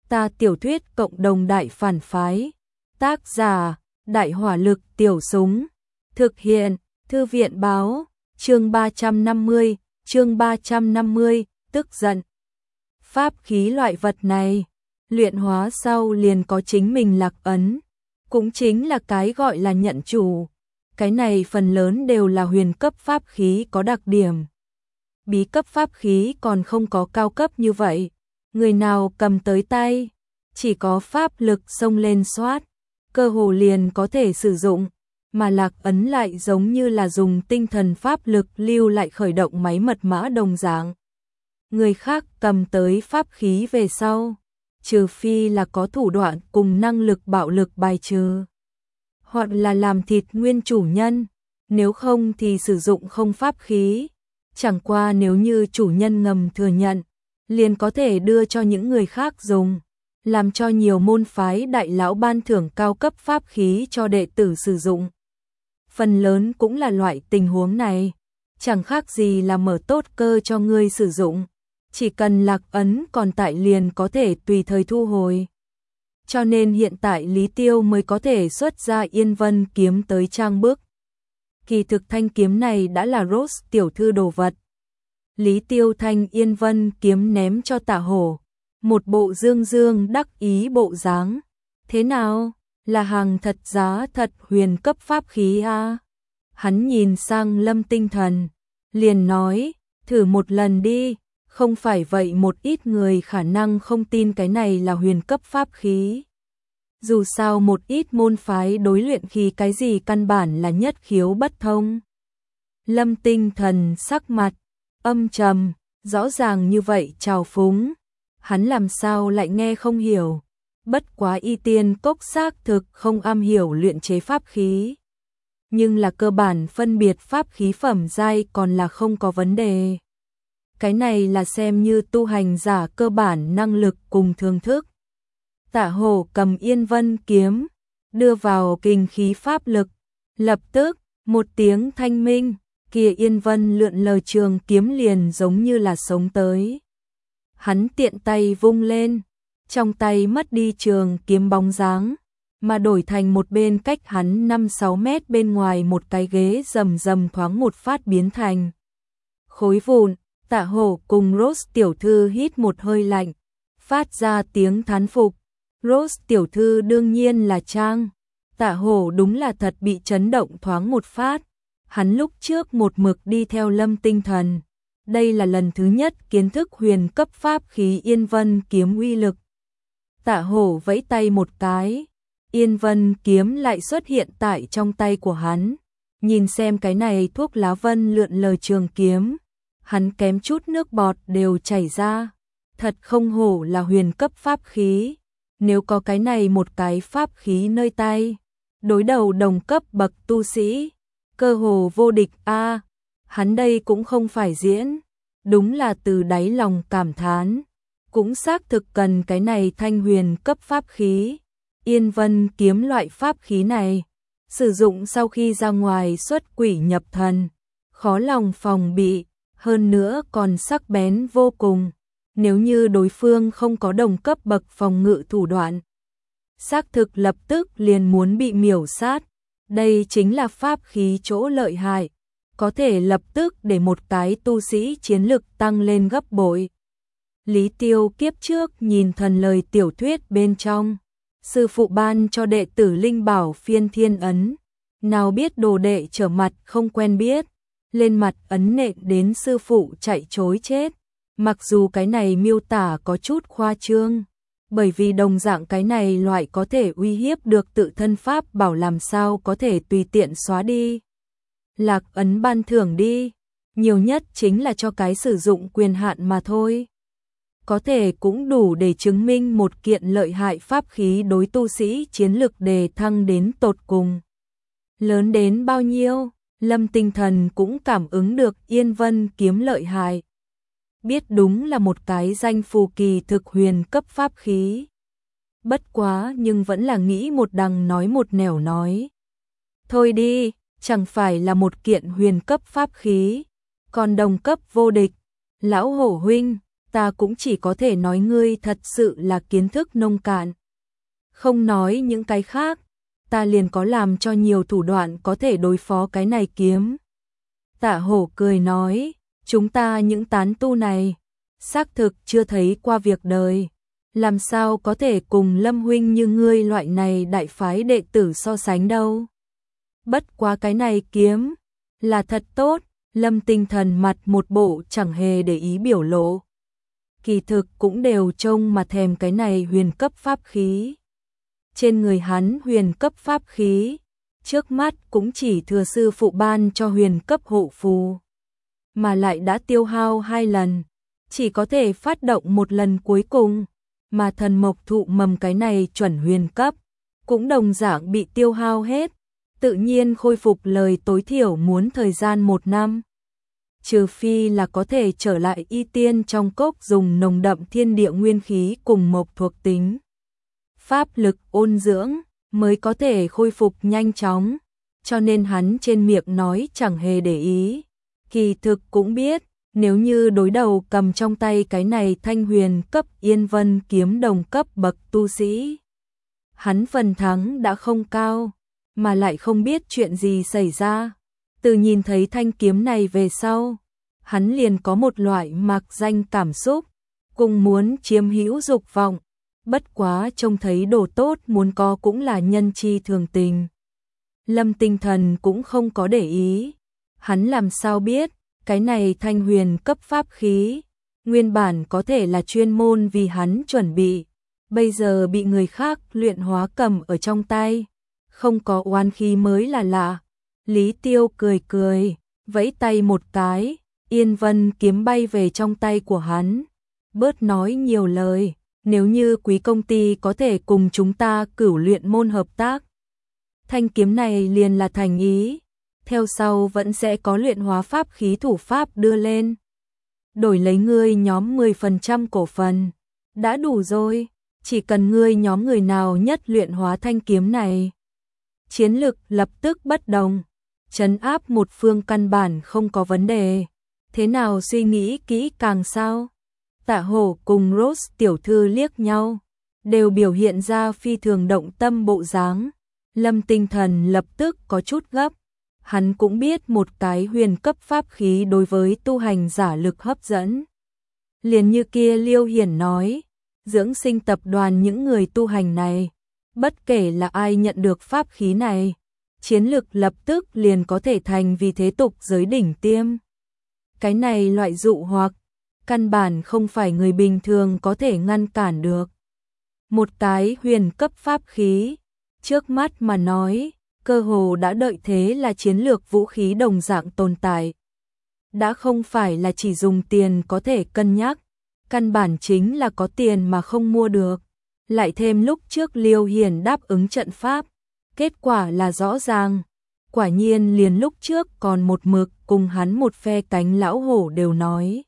Ta tiểu thuyết cộng đồng đại phản phái. Tác giả: Đại hỏa lực tiểu súng. Thực hiện: Thư viện báo. Chương 350, tức giận. Pháp khí loại vật này, luyện hóa sau liền có chính mình lạc ấn, cũng chính là cái gọi là nhận chủ. Cái này phần lớn đều là huyền cấp pháp khí có đặc điểm. Bí cấp pháp khí còn không có cao cấp như vậy. Người nào cầm tới tay, chỉ có pháp lực xông lên xoát, cơ hồ liền có thể sử dụng, mà lạc ấn lại giống như là dùng tinh thần pháp lực lưu lại khởi động máy mật mã đồng dạng. Người khác cầm tới pháp khí về sau, trừ phi là có thủ đoạn cùng năng lực bạo lực bài trừ, hoặc là làm thịt nguyên chủ nhân, nếu không thì sử dụng không pháp khí. Chẳng qua nếu như chủ nhân ngầm thừa nhận, liền có thể đưa cho những người khác dùng, làm cho nhiều môn phái đại lão ban thưởng cao cấp pháp khí cho đệ tử sử dụng. Phần lớn cũng là loại tình huống này, chẳng khác gì là mở tốt cơ cho ngươi sử dụng, chỉ cần lạc ấn còn tại liền có thể tùy thời thu hồi. Cho nên hiện tại Lý Tiêu mới có thể xuất ra Yên Vân kiếm tới trang bức. Kỳ thực thanh kiếm này đã là Rose tiểu thư đồ vật. Lý Tiêu thanh Yên Vân kiếm ném cho Tạ Hổ, một bộ dương dương đắc ý bộ dáng. Thế nào, là hàng thật giá thật huyền cấp pháp khí a? Hắn nhìn sang Lâm Tinh Thần, liền nói, thử một lần đi, không phải vậy một ít người khả năng không tin cái này là huyền cấp pháp khí. Dù sao một ít môn phái đối luyện khí cái gì căn bản là nhất khiếu bất thông. Lâm Tinh Thần sắc mặt âm trầm, rõ ràng như vậy trào phúng, hắn làm sao lại nghe không hiểu. Bất quá Y Tiên Cốc xác thực không am hiểu luyện chế pháp khí, nhưng là cơ bản phân biệt pháp khí phẩm giai còn là không có vấn đề. Cái này là xem như tu hành giả cơ bản năng lực cùng thương thức. Tạ Hổ cầm Yên Vân kiếm, đưa vào kinh khí pháp lực, lập tức một tiếng thanh minh, kia Yên Vân lượn lờ trường kiếm liền giống như là sống tới. Hắn tiện tay vung lên, trong tay mất đi trường kiếm bóng dáng, mà đổi thành một bên cách hắn 5-6 mét bên ngoài một cái ghế rầm rầm thoáng một phát biến thành khối vụn. Tạ Hổ cùng Rose tiểu thư hít một hơi lạnh, phát ra tiếng thán phục. Rose tiểu thư đương nhiên là trang, Tạ Hổ đúng là thật bị chấn động thoáng một phát. Hắn lúc trước một mực đi theo Lâm Tinh Thần, đây là lần thứ nhất kiến thức huyền cấp pháp khí Yên Vân kiếm uy lực. Tạ Hổ vẫy tay một cái, Yên Vân kiếm lại xuất hiện tại trong tay của hắn. Nhìn xem cái này thuốc lá vân lượn lờ trường kiếm, hắn kém chút nước bọt đều chảy ra. Thật không hổ là huyền cấp pháp khí, nếu có cái này một cái pháp khí nơi tay, đối đầu đồng cấp bậc tu sĩ, cơ hồ vô địch a. Hắn đây cũng không phải diễn, đúng là từ đáy lòng cảm thán, cũng xác thực cần cái này thanh huyền cấp pháp khí. Yên Vân kiếm loại pháp khí này, sử dụng sau khi ra ngoài xuất quỷ nhập thần, khó lòng phòng bị, hơn nữa còn sắc bén vô cùng. Nếu như đối phương không có đồng cấp bậc phòng ngự thủ đoạn, xác thực lập tức liền muốn bị miểu sát. Đây chính là pháp khí chỗ lợi hại, có thể lập tức để một cái tu sĩ chiến lực tăng lên gấp bội. Lý Tiêu kiếp trước nhìn thần lời tiểu thuyết bên trong, sư phụ ban cho đệ tử linh bảo phiên thiên ấn, nào biết đồ đệ trở mặt không quen biết, lên mặt ấn nện đến sư phụ chạy trối chết. Mặc dù cái này miêu tả có chút khoa trương, bởi vì đồng dạng cái này loại có thể uy hiếp được tự thân pháp bảo làm sao có thể tùy tiện xóa đi. Lạc ấn ban thưởng đi, nhiều nhất chính là cho cái sử dụng quyền hạn mà thôi. Có thể cũng đủ để chứng minh một kiện lợi hại pháp khí đối tu sĩ chiến lực đề thăng đến tột cùng. Lớn đến bao nhiêu, Lâm Tinh Thần cũng cảm ứng được Yên Vân kiếm lợi hại. Biết đúng là một cái danh phù kỳ thực huyền cấp pháp khí. Bất quá nhưng vẫn là nghĩ một đằng nói một nẻo nói. Thôi đi, chẳng phải là một kiện huyền cấp pháp khí, còn đồng cấp vô địch. Lão Hổ huynh, ta cũng chỉ có thể nói ngươi thật sự là kiến thức nông cạn. Không nói những cái khác, ta liền có làm cho nhiều thủ đoạn có thể đối phó cái này kiếm. Tạ Hổ cười nói, chúng ta những tán tu này, xác thực chưa thấy qua việc đời, làm sao có thể cùng Lâm huynh như ngươi loại này đại phái đệ tử so sánh đâu. Bất quá cái này kiếm là thật tốt. Lâm Tinh Thần mặt một bộ chẳng hề để ý biểu lộ. Kỳ thực cũng đều trông mà thèm cái này huyền cấp pháp khí. Trên người hắn huyền cấp pháp khí, trước mắt cũng chỉ thừa sư phụ ban cho huyền cấp hộ phù, mà lại đã tiêu hao 2 lần, chỉ có thể phát động một lần cuối cùng, mà thần mộc thụ mầm cái này chuẩn huyền cấp, cũng đồng dạng bị tiêu hao hết, tự nhiên khôi phục lời tối thiểu muốn thời gian 1 năm. Trừ phi là có thể trở lại y tiên trong cốc dùng nồng đậm thiên địa nguyên khí cùng mộc thuộc tính. Pháp lực ôn dưỡng mới có thể khôi phục nhanh chóng, cho nên hắn trên miệng nói chẳng hề để ý. Kỳ thực cũng biết, nếu như đối đầu cầm trong tay cái này thanh huyền cấp yên vân kiếm đồng cấp bậc tu sĩ, hắn phần thắng đã không cao, mà lại không biết chuyện gì xảy ra. Từ nhìn thấy thanh kiếm này về sau, hắn liền có một loại mạc danh cảm xúc, cùng muốn chiếm hữu dục vọng, bất quá trông thấy đồ tốt muốn có cũng là nhân chi thường tình. Lâm Tinh Thần cũng không có để ý, hắn làm sao biết, cái này thanh huyền cấp pháp khí, nguyên bản có thể là chuyên môn vì hắn chuẩn bị, bây giờ bị người khác luyện hóa cầm ở trong tay, không có oán khí mới là lạ. Lý Tiêu cười cười, vẫy tay một cái, Yên Vân kiếm bay về trong tay của hắn. Bớt nói nhiều lời, nếu như quý công ty có thể cùng chúng ta cửu luyện môn hợp tác, thanh kiếm này liền là thành ý, theo sau vẫn sẽ có luyện hóa pháp khí thủ pháp đưa lên. Đổi lấy ngươi nhóm 10% cổ phần, đã đủ rồi, chỉ cần ngươi nhóm người nào nhất luyện hóa thanh kiếm này. Chiến lực lập tức bất đồng, trấn áp một phương căn bản không có vấn đề. Thế nào suy nghĩ kỹ càng sao? Tạ Hổ cùng Rose tiểu thư liếc nhau, đều biểu hiện ra phi thường động tâm bộ dáng. Lâm Tinh Thần lập tức có chút gấp, hắn cũng biết một cái huyền cấp pháp khí đối với tu hành giả lực hấp dẫn. Liền như kia Liêu Hiển nói, dưỡng sinh tập đoàn những người tu hành này, bất kể là ai nhận được pháp khí này, chiến lực lập tức liền có thể thành vì thế tục giới đỉnh tiêm. Cái này loại dụ hoặc, căn bản không phải người bình thường có thể ngăn cản được. Một cái huyền cấp pháp khí, trước mắt mà nói, cơ hồ đã đợi thế là chiến lược vũ khí đồng dạng tồn tại. Đã không phải là chỉ dùng tiền có thể cân nhắc, căn bản chính là có tiền mà không mua được. Lại thêm lúc trước Liêu Hiển đáp ứng trận pháp, kết quả là rõ ràng. Quả nhiên liền lúc trước còn một mực cùng hắn một phe cánh lão hổ đều nói.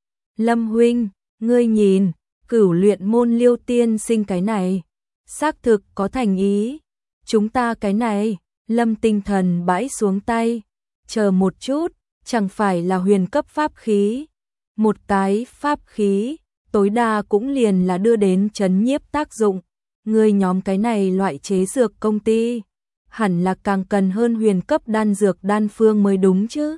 Lâm huynh, ngươi nhìn, cửu luyện môn Liêu tiên sinh cái này, xác thực có thành ý. Chúng ta cái này, Lâm Tinh Thần bãi xuống tay, chờ một chút, chẳng phải là huyền cấp pháp khí. Một cái pháp khí, tối đa cũng liền là đưa đến trấn nhiếp tác dụng. Ngươi nhóm cái này loại chế dược công ty, hẳn là càng cần hơn huyền cấp đan dược đan phương mới đúng chứ.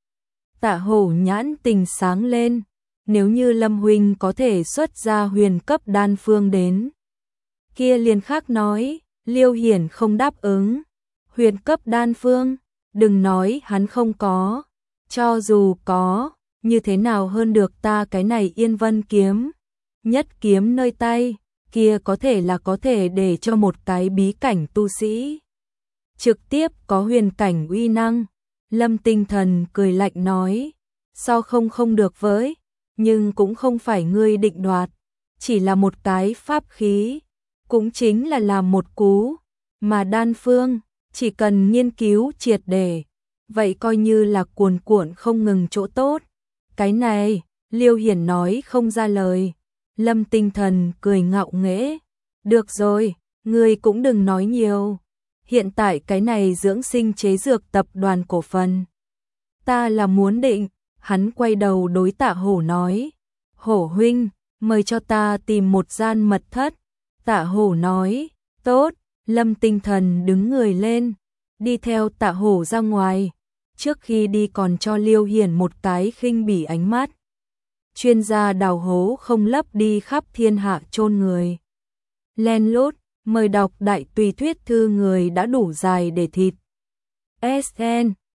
Tạ Hổ nhãn tình sáng lên, nếu như Lâm huynh có thể xuất ra huyền cấp đan phương đến, kia liền khác nói. Liêu Hiển không đáp ứng. Huyền cấp đan phương, đừng nói hắn không có, cho dù có, như thế nào hơn được ta cái này Yên Vân kiếm. Nhất kiếm nơi tay, kia có thể là có thể để cho một cái bí cảnh tu sĩ trực tiếp có huyền cảnh uy năng. Lâm Tinh Thần cười lạnh nói, sao không được với, nhưng cũng không phải ngươi định đoạt, chỉ là một cái pháp khí, cũng chính là làm một cú, mà đan phương, chỉ cần nghiên cứu triệt để, vậy coi như là cuồn cuộn không ngừng chỗ tốt. Cái này, Liêu Hiển nói không ra lời. Lâm Tinh Thần cười ngạo nghễ, được rồi, ngươi cũng đừng nói nhiều. Hiện tại cái này dưỡng sinh chế dược tập đoàn cổ phần, ta là muốn định. Hắn quay đầu đối Tạ Hổ nói, Hổ huynh, mời cho ta tìm một gian mật thất. Tạ Hổ nói, tốt. Lâm Tinh Thần đứng người lên, đi theo Tạ Hổ ra ngoài. Trước khi đi còn cho Liêu Hiển một cái khinh bỉ ánh mắt. Chuyên gia đào hố không lấp đi khắp thiên hạ chôn người. Len lút, mời đọc đại tùy thuyết thư người đã đủ dài để thịt. SN